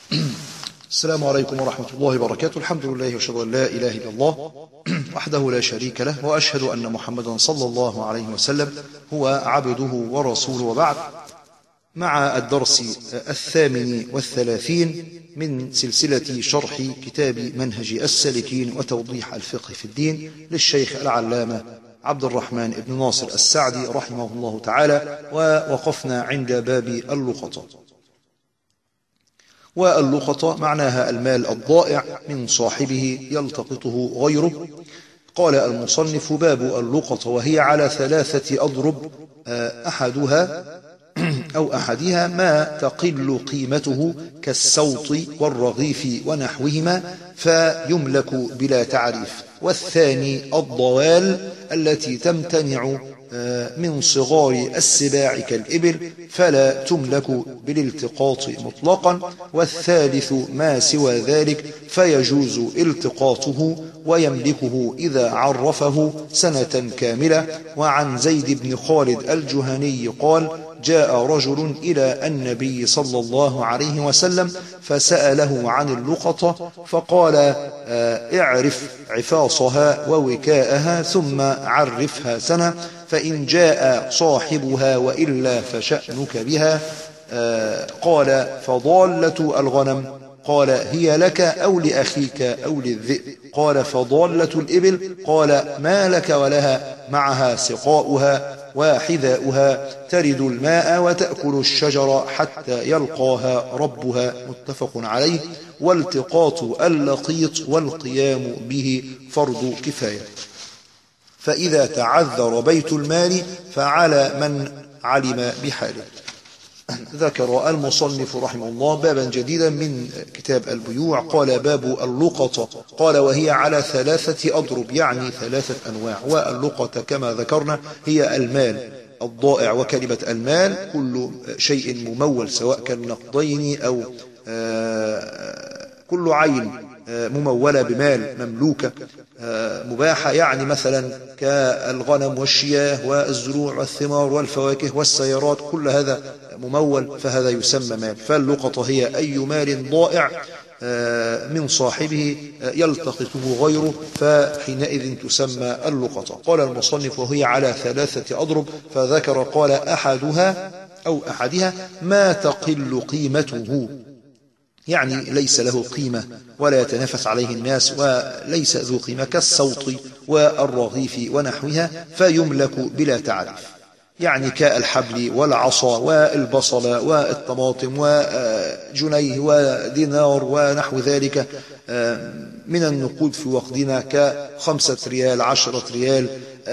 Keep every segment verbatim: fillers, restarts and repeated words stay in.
السلام عليكم ورحمة الله وبركاته. الحمد لله وأشهد أن لا إله إلا الله وحده لا شريك له، وأشهد أن محمدا صلى الله عليه وسلم هو عبده ورسوله، وبعد. مع الدرس الثامن والثلاثين من سلسلة شرح كتاب منهج السالكين وتوضيح الفقه في الدين للشيخ العلامة عبد الرحمن بن ناصر السعدي رحمه الله تعالى، ووقفنا عند باب اللقطة. واللقطة معناها المال الضائع من صاحبه يلتقطه غيره. قال المصنف: باب اللقطة، وهي على ثلاثة أضرب، أحدها أو أحدها ما تقل قيمته كالسوط والرغيف ونحوهما فيملك بلا تعريف، والثاني الضوال التي تمتنع من صغار السباع كالإبل فلا تملك بالالتقاط مطلقا، والثالث ما سوى ذلك فيجوز التقاطه ويملكه إذا عرفه سنة كاملة. وعن زيد بن خالد الجهني قال: جاء رجل إلى النبي صلى الله عليه وسلم فسأله عن اللقطة، فقال: اعرف عفاصها ووكاءها ثم عرفها سنة، فإن جاء صاحبها وإلا فشأنك بها. قال: فضالة الغنم؟ قال: هي لك أو لأخيك أو للذئب؟ قال: فضالة الإبل؟ قال: ما لك ولها؟ معها سقاؤها وحذاؤها، ترد الماء وتأكل الشجر حتى يلقاها ربها. متفق عليه. والتقاط اللقيط والقيام به فرض كفاية. فإذا تعذر بيت المال فعلى من علم بحاله. ذكر المصنف رحمه الله بابا جديدا من كتاب البيوع. قال: باب اللقطة. قال: وهي على ثلاثة أضرب، يعني ثلاثة أنواع. واللقطة كما ذكرنا هي المال الضائع، وكلمة المال كل شيء ممول سواء كان نقدين أو كل عين ممولة بمال مملوكة مباحة، يعني مثلا كالغنم والشياه والزروع والثمار والفواكه والسيارات، كل هذا ممول فهذا يسمى مال. فاللقطة هي أي مال ضائع من صاحبه يلتقطه غيره، فحينئذ تسمى اللقطة. قال المصنف: وهي على ثلاثة أضرب، فذكر قال: أحدها أو أحدها ما تقل قيمته، يعني ليس له قيمة ولا يتنافس عليه الناس وليس ذو قيمة، كالسوط والرغيف ونحوها، فيملك بلا تعريف، يعني كالحبل والعصا والبصل والطماطم وجنيه ودينار ونحو ذلك من النقود في وقتنا، كخمسة ريال عشرة ريال،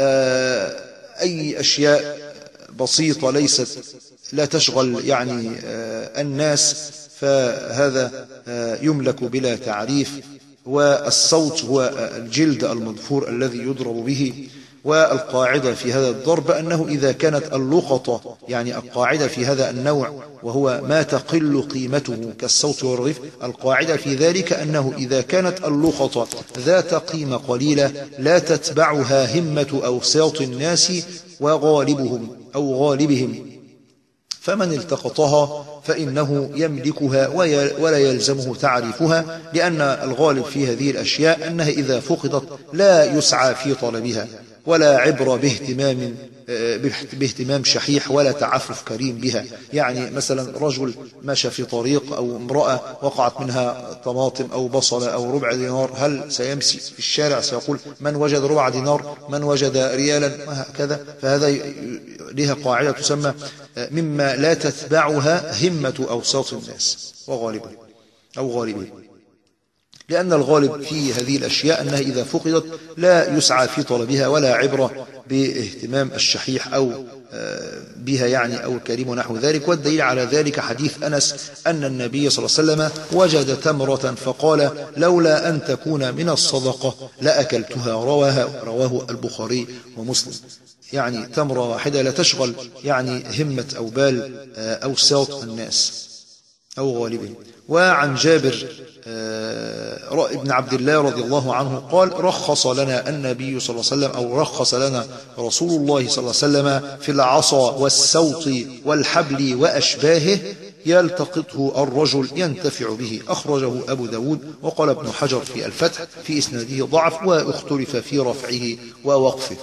أي أشياء بسيطة ليست لا تشغل يعني الناس، فهذا يملك بلا تعريف. والصوت هو الجلد المضفور الذي يضرب به. والقاعدة في هذا الضرب أنه إذا كانت اللقطة، يعني القاعدة في هذا النوع وهو ما تقل قيمته كالصوت والرغيف، القاعدة في ذلك أنه إذا كانت اللقطة ذات قيمة قليلة لا تتبعها همة أوساط الناس وغالبهم أو غالبهم، فمن التقطها فإنه يملكها ولا يلزمه تعريفها، لأن الغالب في هذه الأشياء أنها إذا فقدت لا يسعى في طلبها، ولا عبر باهتمام باهتمام شحيح ولا تعفف كريم بها. يعني مثلا رجل مشى في طريق أو امرأة وقعت منها طماطم أو بصل أو ربع دينار، هل سيمشي في الشارع سيقول من وجد ربع دينار، من وجد ريالا، وهكذا؟ فهذا لها قاعدة تسمى مما لا تتبعها همة أوساط الناس وغالبهم أو غالبهم، لأن الغالب في هذه الأشياء أنها إذا فقدت لا يسعى في طلبها ولا عبرة باهتمام الشحيح أو بها يعني أو الكريم ونحو ذلك. والدليل على ذلك حديث أنس أن النبي صلى الله عليه وسلم وجد تمرة فقال: لولا أن تكون من الصدقة لأكلتها. رواه رواه البخاري ومسلم. يعني تمرة واحدة لا تشغل يعني همة أو بال أوساط الناس أو غالبهم. وعن جابر ابن عبد الله رضي الله عنه قال: رخص لنا النبي صلى الله عليه وسلم أو رخص لنا رسول الله صلى الله عليه وسلم في العصا والسوط والحبل وأشباهه يلتقطه الرجل ينتفع به. أخرجه أبو داود. وقال ابن حجر في الفتح في إسناده ضعف واختلف في رفعه ووقفه.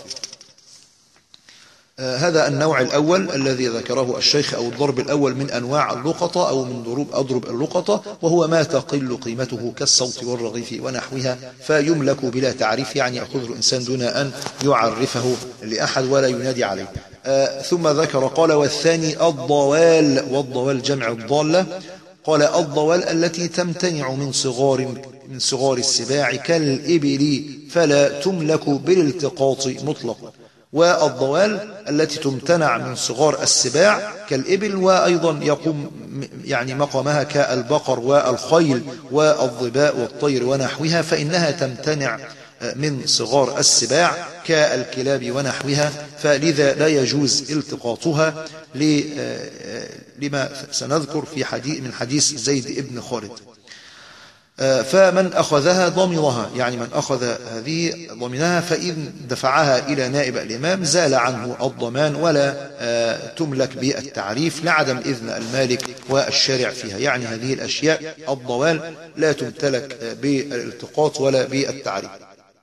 آه هذا النوع الأول الذي ذكره الشيخ، أو الضرب الأول من أنواع اللقطة أو من ضروب أضرب اللقطة، وهو ما تقل قيمته كالصوت والرغيف ونحوها فيملك بلا تعريف، يعني يأخذه الإنسان دون أن يعرفه لأحد ولا ينادي عليه. آه ثم ذكر قال والثاني الضوال، والضوال جمع الضالة. قال الضوال التي تمتنع من صغار من صغار السباع كالإبل فلا تملك بالالتقاط مطلقا. والضوال التي تمتنع من صغار السباع كالإبل، وأيضا يقوم يعني مقامها كالبقر والخيل والظباء والطير ونحوها، فإنها تمتنع من صغار السباع كالكلاب ونحوها، فلذا لا يجوز التقاطها لما سنذكر في حديث من حديث زيد بن خالد. فمن أخذها ضمنها، يعني من أخذ هذه ضمنها، فإن دفعها إلى نائب الإمام زال عنه الضمان ولا تملك بالتعريف لعدم إذن المالك والشارع فيها. يعني هذه الأشياء الضوال لا تمتلك بالالتقاط ولا بالتعريف.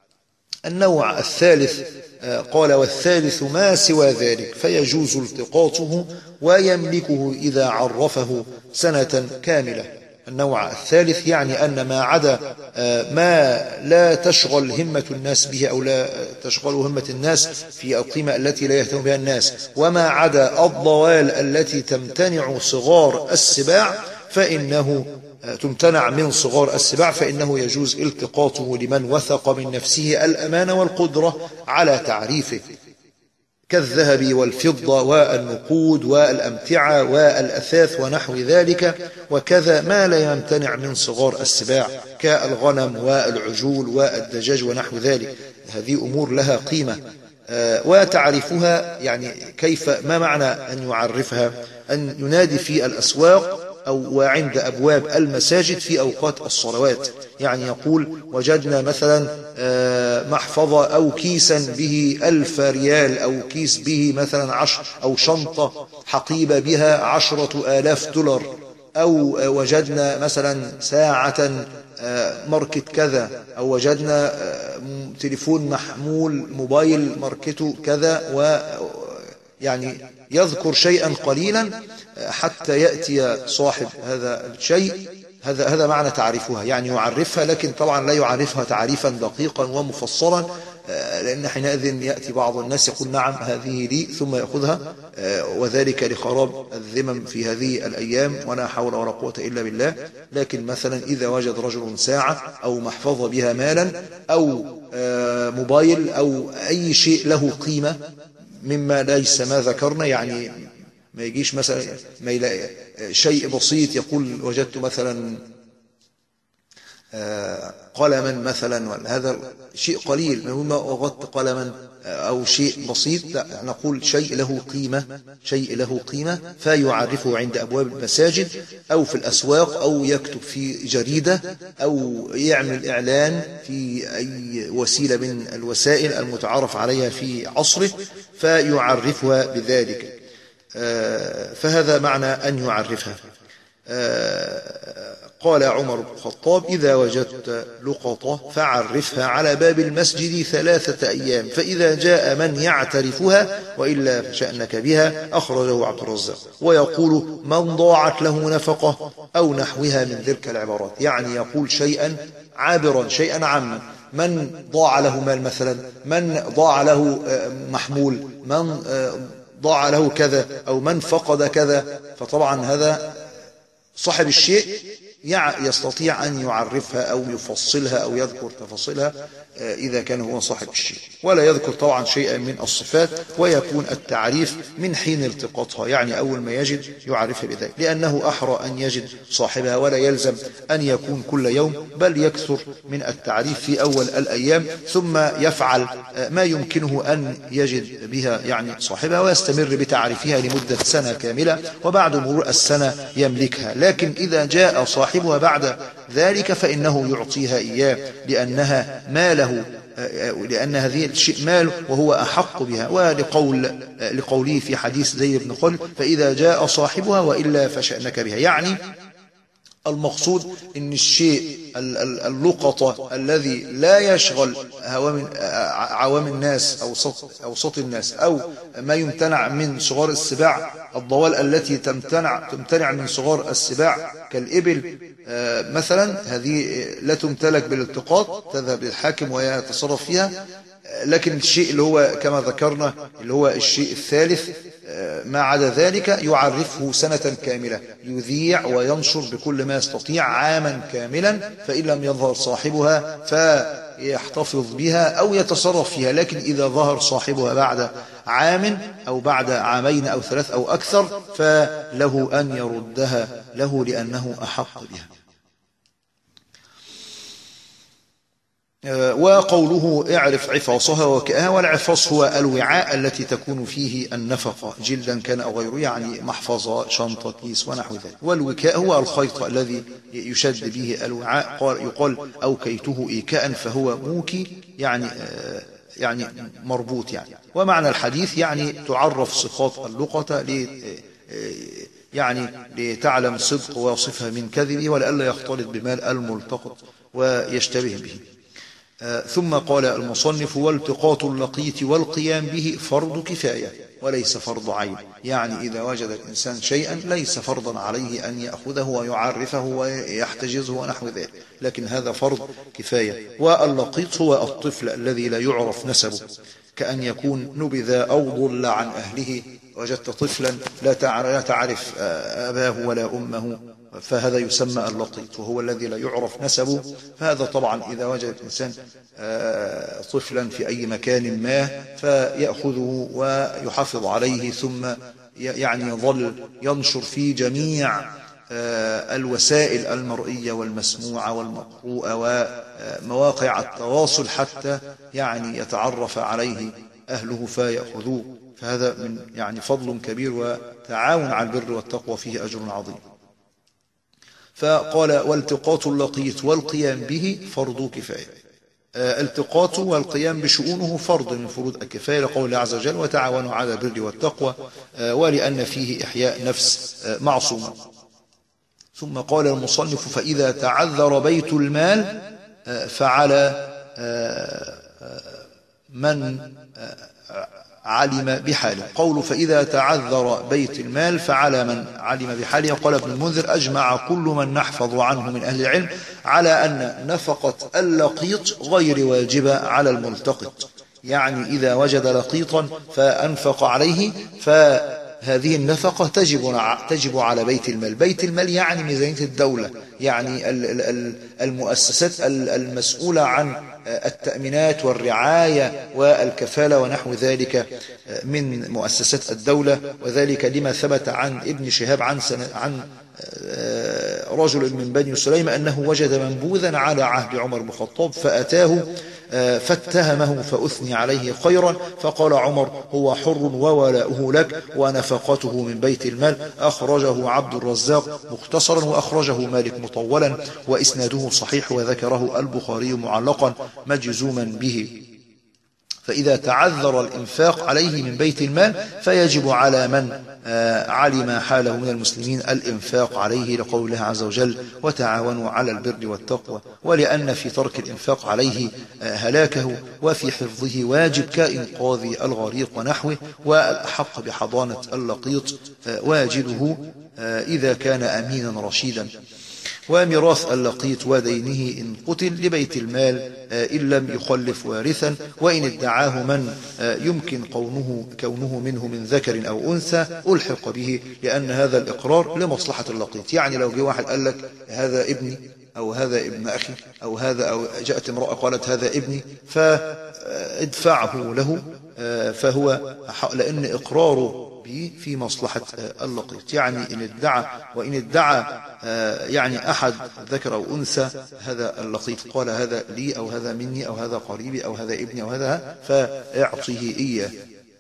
النوع الثالث قال والثالث ما سوى ذلك فيجوز التقاطه ويملكه إذا عرفه سنة كاملة. النوع الثالث يعني أن ما عدا ما لا تشغل همة الناس به أو لا تشغل همة الناس في القيمة التي لا يهتم بها الناس، وما عدا الضوال التي تمتنع صغار السباع فإنه تمتنع من صغار السباع فإنه يجوز التقاطه لمن وثق من نفسه الأمان والقدرة على تعريفه، كالذهب والفضة والنقود والأمتعة والأثاث ونحو ذلك. وكذا ما لا يمتنع من صغار السباع كالغنم والعجول والدجاج ونحو ذلك. هذه أمور لها قيمة وتعرفها. يعني كيف، ما معنى أن يعرفها؟ أن ينادي في الأسواق أو وعند أبواب المساجد في أوقات الصلوات، يعني يقول وجدنا مثلا محفظة أو كيسا به ألف ريال، أو كيس به مثلا عشر، أو شنطة حقيبة بها عشرة آلاف دولار، أو وجدنا مثلا ساعة ماركة كذا، أو وجدنا تليفون محمول موبايل ماركته كذا، و يعني يذكر شيئا قليلا حتى يأتي صاحب هذا الشيء. هذا هذا معنى تعريفها، يعني يعرفها، لكن طبعا لا يعرفها تعريفا دقيقا ومفصلا، لأن حينئذ يأتي بعض الناس يقول نعم هذه لي ثم يأخذها، وذلك لخراب الذمم في هذه الأيام، ولا حول ولا قوة إلا بالله. لكن مثلا إذا وجد رجل ساعة أو محفظة بها مالا أو موبايل أو أي شيء له قيمة مما ليس ما ذكرنا، يعني ما يجيش مثلا ما يلاقي شيء بسيط يقول وجدت مثلا قلما مثلا، هذا شيء قليل، ما وجدت قلما أو شيء بسيط، لا نقول شيء له قيمة، شيء له قيمة فيعرفه عند أبواب المساجد أو في الأسواق، أو يكتب في جريدة، أو يعمل إعلان في أي وسيلة من الوسائل المتعارف عليها في عصره فيعرفها بذلك. فهذا معنى أن يعرفها. قال عمر بن الخطاب إذا وجدت لقطة فعرفها على باب المسجد ثلاثة أيام، فإذا جاء من يعترفها وإلا فشأنك بها. أخرجه عبد الرزاق. ويقول من ضاعت له نفقة أو نحوها من تلك العبارات، يعني يقول شيئا عابرا، شيئا عاما. من ضاع له مال مثلا، من ضاع له محمول، من ضاع له كذا، أو من فقد كذا، فطبعا هذا صاحب الشيء يستطيع أن يعرفها أو يفصلها أو يذكر تفاصيلها إذا كان هو صاحب الشيء، ولا يذكر طبعا شيئا من الصفات، ويكون التعريف من حين التقاطها، يعني أول ما يجد يعرفها بذلك، لأنه أحرى أن يجد صاحبها، ولا يلزم أن يكون كل يوم، بل يكثر من التعريف في أول الأيام، ثم يفعل ما يمكنه أن يجد بها يعني صاحبها، ويستمر بتعريفها لمدة سنة كاملة، وبعد مرور السنة يملكها. لكن إذا جاء صاحبها بعد ذلك فإنه يعطيها إياه، لأنها ماله لأن هذه الشيء ماله وهو أحق بها. ولقول لقوله في حديث زيد بن خالد فإذا جاء صاحبها وإلا فشأنك بها، يعني المقصود ان الشيء اللقطة الذي لا يشغل عوام الناس او اوسط الناس، او ما يمتنع من صغار السباع، الضوال التي تمتنع تمتنع من صغار السباع كالإبل مثلا، هذه لا تمتلك بالالتقاط، تذهب للحاكم ويتصرف فيها. لكن الشيء اللي هو كما ذكرنا اللي هو الشيء الثالث ما عدا ذلك يعرفه سنة كاملة، يذيع وينشر بكل ما يستطيع عاما كاملا، فإن لم يظهر صاحبها فيحتفظ بها أو يتصرف فيها. لكن إذا ظهر صاحبها بعد عام أو بعد عامين أو ثلاث أو أكثر فله أن يردها له لأنه أحق بها. وقوله اعرف عفاصها وكأها، والعفاص هو الوعاء التي تكون فيه النفقة جلدا كان أو غيره، يعني محفظة شنطة كيس ونحو ذلك. والوكاء هو الخيط الذي يشد به الوعاء، يقال أوكيته إيكاء فهو موكي، يعني يعني مربوط يعني. ومعنى الحديث يعني تعرف صفات اللقطة ل يعني لتعلم صدق واصفها من كذبه ولئلا يختلط بمال الملتقط ويشتبه به. ثم قال المصنف والتقاط اللقيط والقيام به فرض كفاية وليس فرض عين، يعني إذا وجد الإنسان شيئا ليس فرضا عليه أن يأخذه ويعرفه ويحتجزه ونحو ذلك، لكن هذا فرض كفاية. واللقيط هو الطفل الذي لا يعرف نسبه، كأن يكون نبذ أو ضل عن أهله، وجدت طفلا لا تعرف أباه ولا أمه، فهذا يسمى اللقيط وهو الذي لا يعرف نسبه. فهذا طبعا إذا وجد الإنسان طفلا في أي مكان ما فيأخذه ويحافظ عليه، ثم يعني يظل ينشر في جميع الوسائل المرئية والمسموعة والمقروءة ومواقع التواصل حتى يعني يتعرف عليه أهله فيأخذوه. فهذا من يعني فضل كبير وتعاون على البر والتقوى فيه أجر عظيم. فقال والتقاط اللقيط والقيام به فرض كفاية. التقاط والقيام بشؤونه فرض من فروض الكفاية لقول الله عز وجل وتعاونوا على البر والتقوى، ولأن فيه إحياء نفس معصومة. ثم قال المصنف فإذا تعذر بيت المال فعلى من علم بحاله. قول فإذا تعذر بيت المال فعلى من علم بحاله. قال ابن المنذر أجمع كل من نحفظ عنه من أهل العلم على أن نفقة اللقيط غير واجبة على الملتقط، يعني إذا وجد لقيطا فأنفق عليه فهذه النفقة تجب تجب على بيت المال. بيت المال يعني ميزانية الدولة، يعني المؤسسات المسؤولة عن التأمينات والرعاية والكفالة ونحو ذلك من مؤسسات الدولة. وذلك لما ثبت عن ابن شهاب عن عن رجل من بني سليم أنه وجد منبوذا على عهد عمر بن الخطاب فأتاه فاتهمه فأثني عليه خيرا، فقال عمر هو حر وولاؤه لك ونفقته من بيت المال. أخرجه عبد الرزاق مختصرا وأخرجه مالك مطولا وإسناده صحيح، وذكره البخاري معلقا مجزوما به. فإذا تعذر الإنفاق عليه من بيت المال فيجب على من علم حاله من المسلمين الإنفاق عليه لقول الله عز وجل وتعاونوا على البر والتقوى، ولأن في ترك الإنفاق عليه هلاكه وفي حفظه واجب كإنقاذ الغريق ونحوه. والأحق بحضانة اللقيط واجده إذا كان أمينا رشيدا. وميراث اللقيط ودينه إن قتل لبيت المال إن لم يخلف وارثا، وإن ادعاه من يمكن كونه كونه منه من ذكر أو أنثى ألحق به، لأن هذا الإقرار لمصلحة اللقيط. يعني لو جه واحد قال لك هذا ابني أو هذا ابن أخي أو هذا أو جاءت امرأة قالت هذا ابني فادفعه له، فهو لأن إقراره في مصلحة اللقيط. يعني إن ادعى وإن ادعى يعني أحد ذكر أو أنثى هذا اللقيط قال هذا لي أو هذا مني أو هذا قريبي أو هذا ابني أو هذا فاعطيه إياه.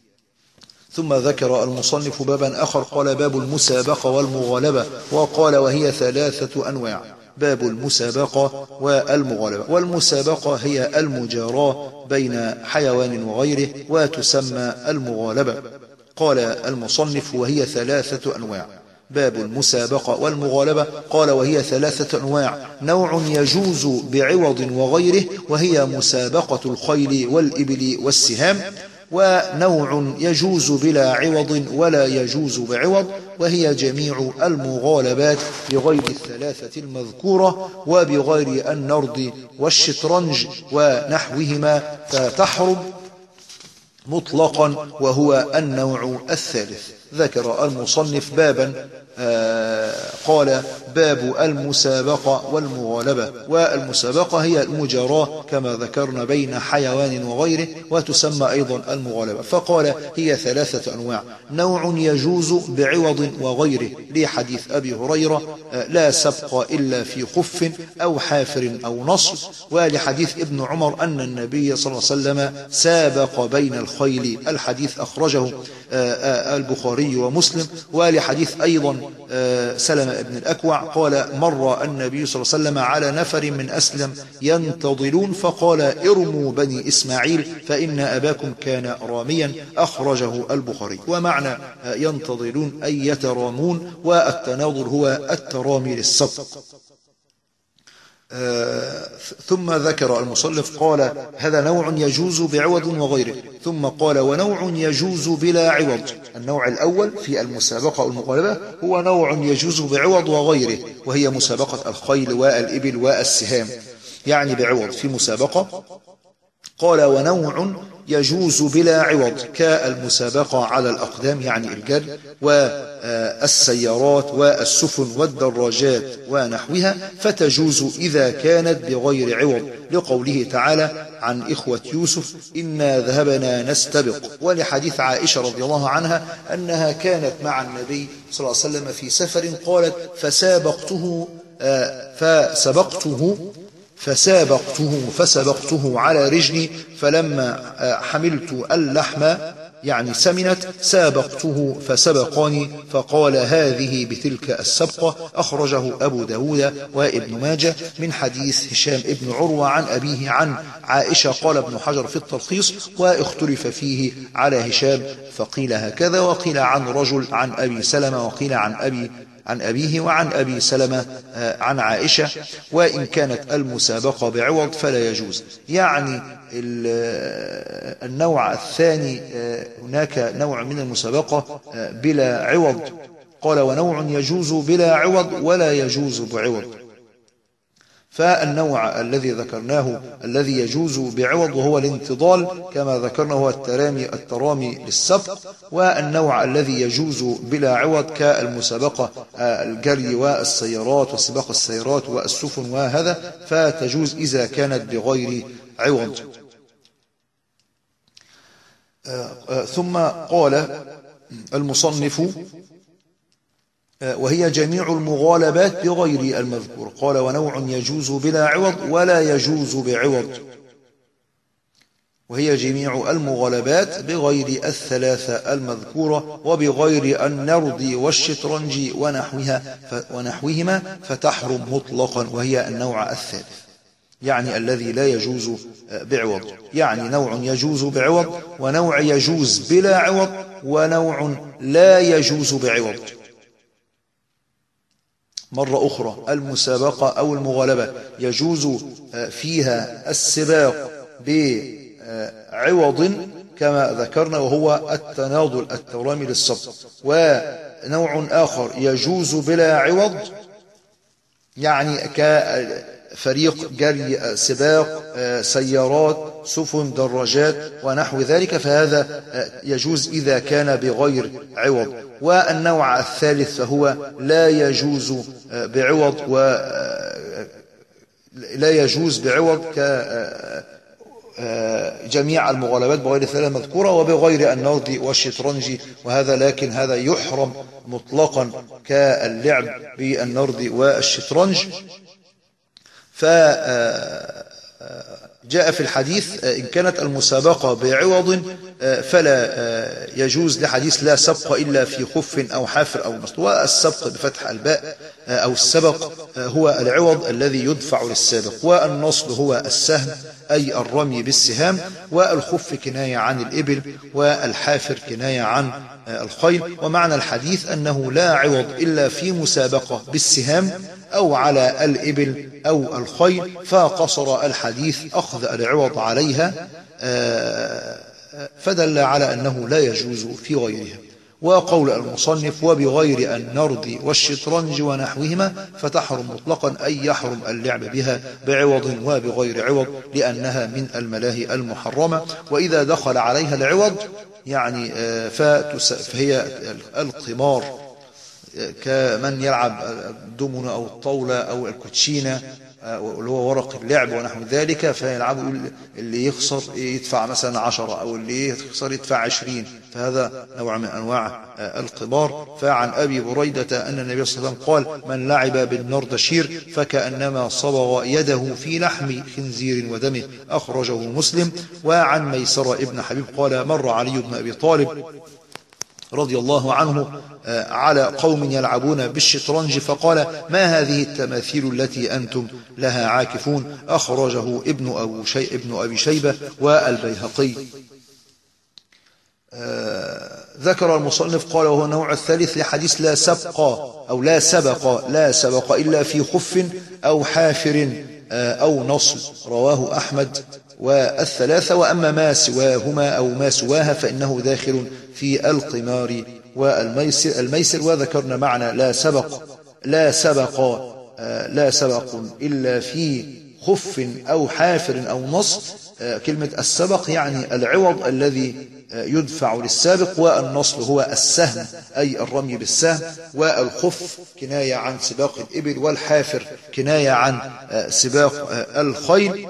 ثم ذكر المصنف بابا آخر قال باب المسابقة والمغالبة، وقال وهي ثلاثة أنواع. باب المسابقة والمغالبة. والمسابقة هي المجاراة بين حيوان وغيره وتسمى المغالبة. قال المصنف وهي ثلاثة أنواع. باب المسابقة والمغالبة قال وهي ثلاثة أنواع: نوع يجوز بعوض وغيره وهي مسابقة الخيل والإبل والسهام، ونوع يجوز بلا عوض ولا يجوز بعوض وهي جميع المغالبات بغير الثلاثة المذكورة وبغير النرد والشطرنج ونحوهما فتحرم مطلقا، وهو النوع الثالث. ذكر المصنف بابا آه قال باب المسابقة والمغالبة. والمسابقة هي المجاراة كما ذكرنا بين حيوان وغيره وتسمى أيضا المغالبة. فقال هي ثلاثة أنواع: نوع يجوز بعوض وغيره لحديث أبي هريرة آه لا سبق إلا في خف أو حافر أو نصر، ولحديث ابن عمر أن النبي صلى الله عليه وسلم سابق بين الخيل، الحديث أخرجه آه آه البخاري ومسلم. ولحديث أيضا سلمة بن الأكوع قال مر النبي صلى الله عليه وسلم على نفر من أسلم ينتظلون فقال ارموا بني إسماعيل فإن أباكم كان راميا، أخرجه البخاري. ومعنى ينتظلون أي يترامون، والتناظر هو الترامي للسبق. آه ثم ذكر المصنف قال هذا نوع يجوز بعوض وغيره، ثم قال ونوع يجوز بلا عوض. النوع الأول في المسابقة والمغالبة هو نوع يجوز بعوض وغيره، وهي مسابقة الخيل والإبل والسهام، يعني بعوض في مسابقة. قال ونوع يجوز بلا عوض كالمسابقة على الأقدام يعني الجري، والسيارات والسفن والدراجات ونحوها، فتجوز إذا كانت بغير عوض، لقوله تعالى عن إخوة يوسف إنا ذهبنا نستبق. ولحديث عائشة رضي الله عنها أنها كانت مع النبي صلى الله عليه وسلم في سفر، قالت فسابقته فسبقته فسابقته فسبقته على رجلي فلما حملت اللحم يعني سمنت سابقته فسبقاني فقال هذه بتلك السبقة، أخرجه أبو داود وابن ماجه من حديث هشام ابن عروة عن أبيه عن عائشة. قال ابن حجر في التلخيص واختلف فيه على هشام، فقيل هكذا وقيل عن رجل عن أبي سلمة وقيل عن أبي عن أبيه وعن أبي سلمة عن عائشة. وإن كانت المسابقة بعوض فلا يجوز. يعني النوع الثاني هناك نوع من المسابقة بلا عوض. قال ونوع يجوز بلا عوض ولا يجوز بعوض. فالنوع الذي ذكرناه الذي يجوز بعوض وهو الانتظال كما ذكرنا هو الترامي الترامي للسبق. والنوع الذي يجوز بلا عوض كالمسابقة الجري والسيارات وسباق السيارات والسفن وهذا، فتجوز إذا كانت بغير عوض. ثم قال المصنف وهي جميع المغالبات بغير المذكور. قال ونوع يجوز بلا عوض ولا يجوز بعوض، وهي جميع المغالبات بغير الثلاثة المذكورة وبغير النرد والشطرنج ونحوها ونحوهما فتحرم مطلقا، وهي النوع الثالث يعني الذي لا يجوز بعوض. يعني نوع يجوز بعوض ونوع يجوز بلا عوض ونوع لا يجوز بعوض. مرة أخرى المسابقة أو المغالبة يجوز فيها السباق بعوض كما ذكرنا وهو التناضل الترامي للسبق، ونوع آخر يجوز بلا عوض يعني كفريق جري سباق سيارات سفن دراجات ونحو ذلك، فهذا يجوز إذا كان بغير عوض. والنوع الثالث فهو لا يجوز بعوض ولا يجوز بعوض كجميع المغالبات بغير الثلاثة المذكورة وبغير النرد والشطرنج وهذا، لكن هذا يحرم مطلقا كاللعب بالنرد والشطرنج. ف جاء في الحديث إن كانت المسابقة بعوض فلا يجوز لحديث لا سبق إلا في خف أو حافر أو نصل. والسبق بفتح الباء أو السبق هو العوض الذي يدفع للسابق، والنصل هو السهم أي الرمي بالسهام، والخف كناية عن الإبل، والحافر كناية عن الخيل. ومعنى الحديث أنه لا عوض إلا في مسابقة بالسهام أو على الإبل أو الخيل، فقصر الحديث أخذ العوض عليها فدل على أنه لا يجوز في غيرها. وقول المصنف وبغير النرد والشطرنج ونحوهما فتحرم مطلقا أي يحرم اللعب بها بعوض وبغير عوض لأنها من الملاهي المحرمة. وإذا دخل عليها العوض يعني فهي القمار كمن يلعب الدومنة أو الطاولة أو الكوتشينة اللي هو ورق اللعب ونحو ذلك، فيلعبوا اللي يخسر يدفع مثلا عشرة أو اللي يخسر يدفع عشرين، فهذا نوع من أنواع القمار. فعن أبي بريدة أن النبي صلى الله عليه وسلم قال من لعب بالنردشير فكأنما صبغ يده في لحم خنزير ودمه، أخرجه مسلم. وعن ميسرة ابن حبيب قال مر علي بن أبي طالب رضي الله عنه على قوم يلعبون بالشطرنج فقال ما هذه التماثيل التي أنتم لها عاكفون، أخرجه ابن, أبو شي ابن أبي شيبة والبيهقي. آه ذكر المصنف قال وهو النوع الثالث لحديث لا سبق أو لا سبق لا سبق إلا في خف أو حافر آه أو نصل، رواه أحمد والثلاثة. وأما ما سواهما أو ما سواها فإنه داخل في القمار والميسر الميسر. وذكرنا معنى لا سبق لا سبق آه لا سبق إلا في خف أو حافر أو نصل. آه كلمة السبق يعني العوض الذي يدفع للسابق، والنصل هو السهم أي الرمي بالسهم، والخف كناية عن سباق الإبل، والحافر كناية عن سباق الخيل.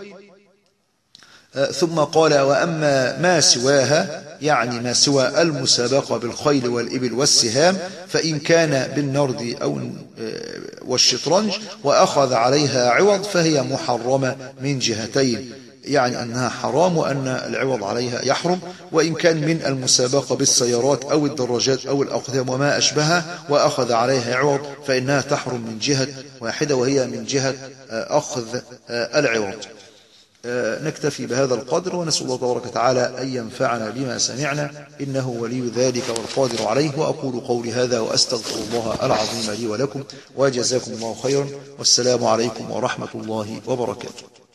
ثم قال وأما ما سواها يعني ما سوى المسابقة بالخيل والإبل والسهام فإن كان بالنرد أو والشطرنج وأخذ عليها عوض فهي محرمة من جهتين، يعني أنها حرام وأن العوض عليها يحرم. وإن كان من المسابقة بالسيارات أو الدراجات أو الأقدام وما أشبهها وأخذ عليها عوض فإنها تحرم من جهة واحدة وهي من جهة أخذ العوض. نكتفي بهذا القدر ونسأل الله تبارك وتعالى أن ينفعنا بما سمعنا إنه ولي ذلك والقادر عليه. وأقول قولي هذا وأستغفر الله العظيم لي ولكم وجزاكم الله خيرا، والسلام عليكم ورحمة الله وبركاته.